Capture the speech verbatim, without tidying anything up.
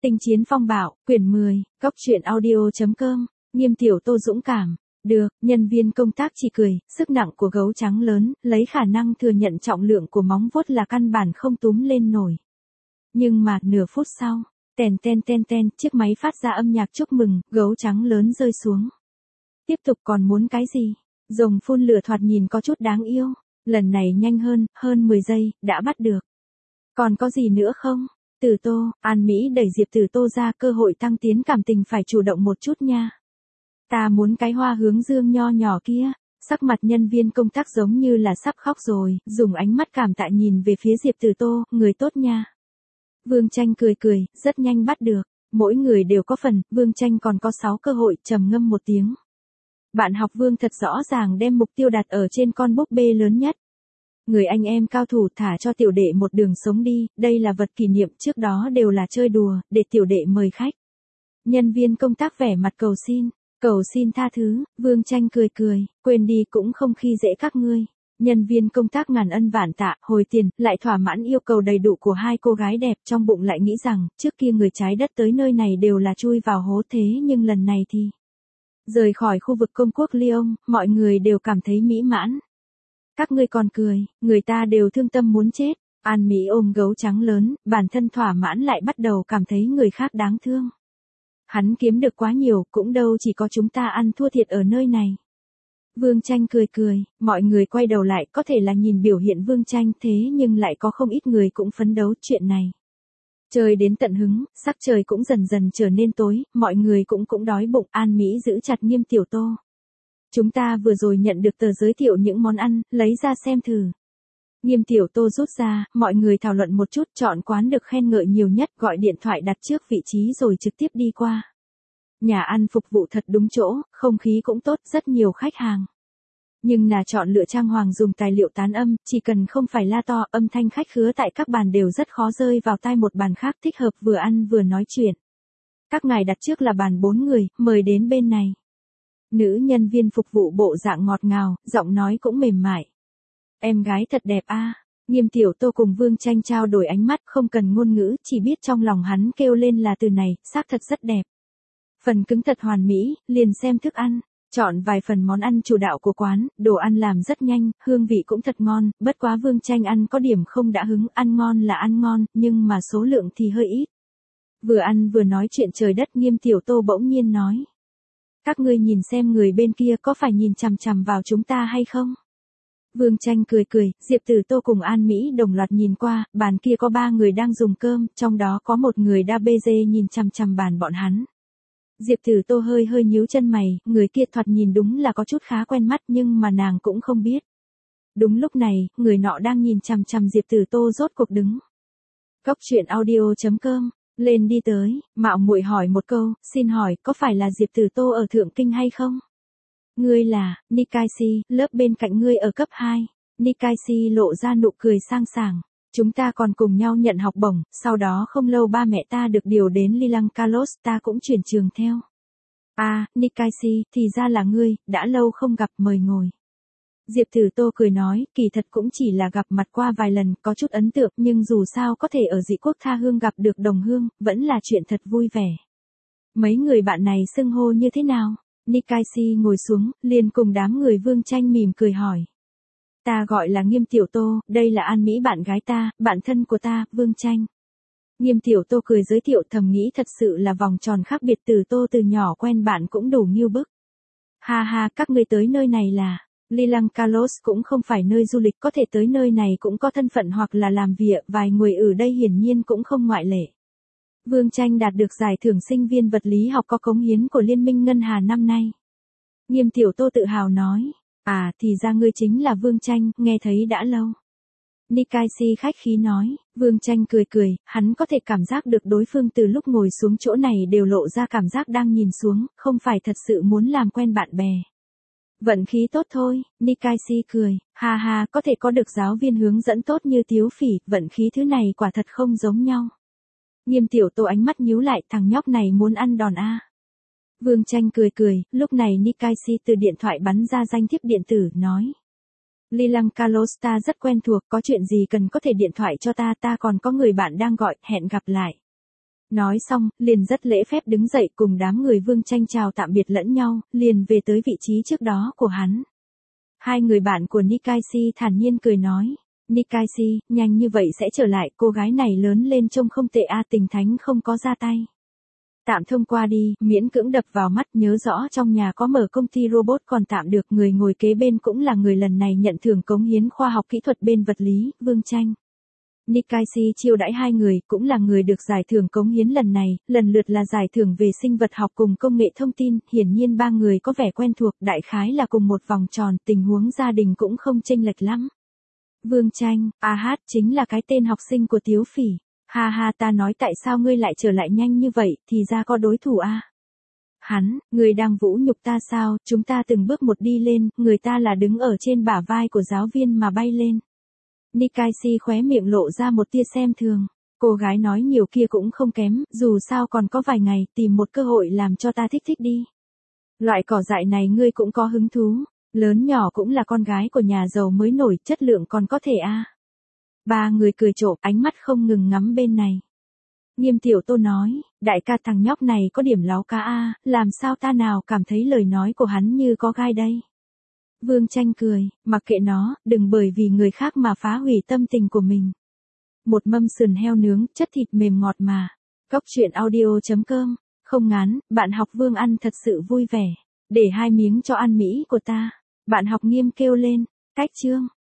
Tinh chiến phong bạo, quyển mười, góc truyện audio.com, Nghiêm Tiểu Tô dũng cảm. Được, nhân viên công tác chỉ cười, sức nặng của gấu trắng lớn, lấy khả năng thừa nhận trọng lượng của móng vuốt là căn bản không túm lên nổi. Nhưng mà, nửa phút sau, tèn ten ten ten, chiếc máy phát ra âm nhạc chúc mừng, gấu trắng lớn rơi xuống. Tiếp tục còn muốn cái gì? Rồng phun lửa thoạt nhìn có chút đáng yêu, lần này nhanh hơn, hơn mười giây, đã bắt được. Còn có gì nữa không? Tử Tô, An Mỹ đẩy Diệp Tử Tô ra, cơ hội tăng tiến cảm tình phải chủ động một chút nha. Ta muốn cái hoa hướng dương nho nhỏ kia. Sắc mặt nhân viên công tác giống như là sắp khóc rồi, dùng ánh mắt cảm tạ nhìn về phía Diệp Tử Tô, người tốt nha. Vương Tranh cười cười, rất nhanh bắt được. Mỗi người đều có phần, Vương Tranh còn có sáu cơ hội, trầm ngâm một tiếng. Bạn học Vương thật rõ ràng đem mục tiêu đặt ở trên con búp bê lớn nhất. Người anh em cao thủ thả cho tiểu đệ một đường sống đi, đây là vật kỷ niệm, trước đó đều là chơi đùa, để tiểu đệ mời khách. Nhân viên công tác vẻ mặt cầu xin, cầu xin tha thứ, Vương Tranh cười cười, quên đi cũng không khi dễ các ngươi. Nhân viên công tác ngàn ân vạn tạ, hồi tiền, lại thỏa mãn yêu cầu đầy đủ của hai cô gái đẹp, trong bụng lại nghĩ rằng, trước kia người trái đất tới nơi này đều là chui vào hố thế nhưng lần này thì... Rời khỏi khu vực công quốc Lyon, mọi người đều cảm thấy mỹ mãn. Các ngươi còn cười, người ta đều thương tâm muốn chết. An Mỹ ôm gấu trắng lớn, bản thân thỏa mãn lại bắt đầu cảm thấy người khác đáng thương. Hắn kiếm được quá nhiều, cũng đâu chỉ có chúng ta ăn thua thiệt ở nơi này. Vương Tranh cười cười, mọi người quay đầu lại, có thể là nhìn biểu hiện Vương Tranh thế nhưng lại có không ít người cũng phấn đấu chuyện này. Trời đến tận hứng, sắc trời cũng dần dần trở nên tối, mọi người cũng cũng đói bụng. An Mỹ giữ chặt Nghiêm Tiểu Tô. Chúng ta vừa rồi nhận được tờ giới thiệu những món ăn, lấy ra xem thử. Nghiêm Tiểu Tô rút ra, mọi người thảo luận một chút, chọn quán được khen ngợi nhiều nhất, gọi điện thoại đặt trước vị trí rồi trực tiếp đi qua. Nhà ăn phục vụ thật đúng chỗ, không khí cũng tốt, rất nhiều khách hàng. Nhưng là chọn lựa trang hoàng dùng tài liệu tán âm, chỉ cần không phải la to, âm thanh khách khứa tại các bàn đều rất khó rơi vào tai một bàn khác, thích hợp vừa ăn vừa nói chuyện. Các ngài đặt trước là bàn bốn người, mời đến bên này. Nữ nhân viên phục vụ bộ dạng ngọt ngào, giọng nói cũng mềm mại. Em gái thật đẹp a. À. Nghiêm Tiểu Tô cùng Vương Tranh trao đổi ánh mắt, không cần ngôn ngữ, chỉ biết trong lòng hắn kêu lên là từ này, xác thật rất đẹp. Phần cứng thật hoàn mỹ, liền xem thức ăn, chọn vài phần món ăn chủ đạo của quán, đồ ăn làm rất nhanh, hương vị cũng thật ngon, bất quá Vương Tranh ăn có điểm không đã hứng, ăn ngon là ăn ngon, nhưng mà số lượng thì hơi ít. Vừa ăn vừa nói chuyện trời đất, Nghiêm Tiểu Tô bỗng nhiên nói. Các ngươi nhìn xem người bên kia có phải nhìn chằm chằm vào chúng ta hay không? Vương Tranh cười cười, Diệp Tử Tô cùng An Mỹ đồng loạt nhìn qua, bàn kia có ba người đang dùng cơm, trong đó có một người đa bê dê nhìn chằm chằm bàn bọn hắn. Diệp Tử Tô hơi hơi nhíu chân mày, người kia thoạt nhìn đúng là có chút khá quen mắt nhưng mà nàng cũng không biết. Đúng lúc này, người nọ đang nhìn chằm chằm Diệp Tử Tô rốt cuộc đứng. Góc truyện audio.com, lên đi tới, mạo muội hỏi một câu, xin hỏi, có phải là Diệp Tử Tô ở Thượng Kinh hay không? Ngươi là, Nikaisi, lớp bên cạnh ngươi ở cấp hai. Nikaisi lộ ra nụ cười sang sảng. Chúng ta còn cùng nhau nhận học bổng, sau đó không lâu ba mẹ ta được điều đến Lilang Kalos, ta cũng chuyển trường theo. À, Nikaisi, thì ra là ngươi, đã lâu không gặp, mời ngồi. Diệp Tử Tô cười nói, kỳ thật cũng chỉ là gặp mặt qua vài lần, có chút ấn tượng, nhưng dù sao có thể ở dị quốc tha hương gặp được đồng hương, vẫn là chuyện thật vui vẻ. Mấy người bạn này xưng hô như thế nào? Nikaisi ngồi xuống, liền cùng đám người Vương Tranh mỉm cười hỏi. Ta gọi là Nghiêm Tiểu Tô, đây là An Mỹ bạn gái ta, bạn thân của ta, Vương Tranh. Nghiêm Tiểu Tô cười giới thiệu, thầm nghĩ thật sự là vòng tròn khác biệt, Tử Tô từ nhỏ quen bạn cũng đủ nghiêu bức. Ha ha, các ngươi tới nơi này là, Lilang Kalos cũng không phải nơi du lịch, có thể tới nơi này cũng có thân phận hoặc là làm việc, vài người ở đây hiển nhiên cũng không ngoại lệ. Vương Tranh đạt được giải thưởng sinh viên vật lý học có cống hiến của Liên minh Ngân Hà năm nay. Nghiêm Tiểu Tô tự hào nói, à thì ra ngươi chính là Vương Tranh, nghe thấy đã lâu. Nikaisi khách khí nói, Vương Tranh cười cười, hắn có thể cảm giác được đối phương từ lúc ngồi xuống chỗ này đều lộ ra cảm giác đang nhìn xuống, không phải thật sự muốn làm quen bạn bè. Vận khí tốt thôi, Nikaisi cười, ha ha, có thể có được giáo viên hướng dẫn tốt như Tiếu Phỉ, vận khí thứ này quả thật không giống nhau. Nghiêm Tiểu Tô ánh mắt nhíu lại, thằng nhóc này muốn ăn đòn a. Vương Tranh cười cười, lúc này Nikaisi từ điện thoại bắn ra danh thiếp điện tử, nói. Lilang Kalos ta rất quen thuộc, có chuyện gì cần có thể điện thoại cho ta, ta còn có người bạn đang gọi, hẹn gặp lại. Nói xong, liền rất lễ phép đứng dậy cùng đám người Vương Tranh chào tạm biệt lẫn nhau, liền về tới vị trí trước đó của hắn. Hai người bạn của Nikaichi thản nhiên cười nói. Nikaichi, nhanh như vậy sẽ trở lại, cô gái này lớn lên trông không tệ a, Tình Thánh không có ra tay. Tạm thông qua đi, miễn cưỡng đập vào mắt, nhớ rõ trong nhà có mở công ty robot còn tạm được, người ngồi kế bên cũng là người lần này nhận thưởng cống hiến khoa học kỹ thuật bên vật lý, Vương Tranh. Nikaichi chiêu đãi hai người, cũng là người được giải thưởng cống hiến lần này, lần lượt là giải thưởng về sinh vật học cùng công nghệ thông tin, hiển nhiên ba người có vẻ quen thuộc, đại khái là cùng một vòng tròn, tình huống gia đình cũng không chênh lệch lắm. Vương Tranh, a hát chính là cái tên học sinh của Tiếu Phỉ. Ha ha, ta nói tại sao ngươi lại trở lại nhanh như vậy, thì ra có đối thủ a. Hắn, ngươi đang vũ nhục ta sao, chúng ta từng bước một đi lên, người ta là đứng ở trên bả vai của giáo viên mà bay lên. Nikaichi khóe miệng lộ ra một tia xem thường. Cô gái nói nhiều kia cũng không kém, dù sao còn có vài ngày, tìm một cơ hội làm cho ta thích thích đi. Loại cỏ dại này ngươi cũng có hứng thú, lớn nhỏ cũng là con gái của nhà giàu mới nổi, chất lượng còn có thể a. Ba người cười trộm, ánh mắt không ngừng ngắm bên này. Nghiêm Tiểu Tô nói, đại ca thằng nhóc này có điểm láo cá a, làm sao ta nào cảm thấy lời nói của hắn như có gai đây. Vương Tranh cười, mặc kệ nó, đừng bởi vì người khác mà phá hủy tâm tình của mình. Một mâm sườn heo nướng, chất thịt mềm ngọt mà. Cóc truyện audio chấm com, không ngán, bạn học Vương ăn thật sự vui vẻ. Để hai miếng cho ăn Mỹ của ta. Bạn học Nghiêm kêu lên, cách chương.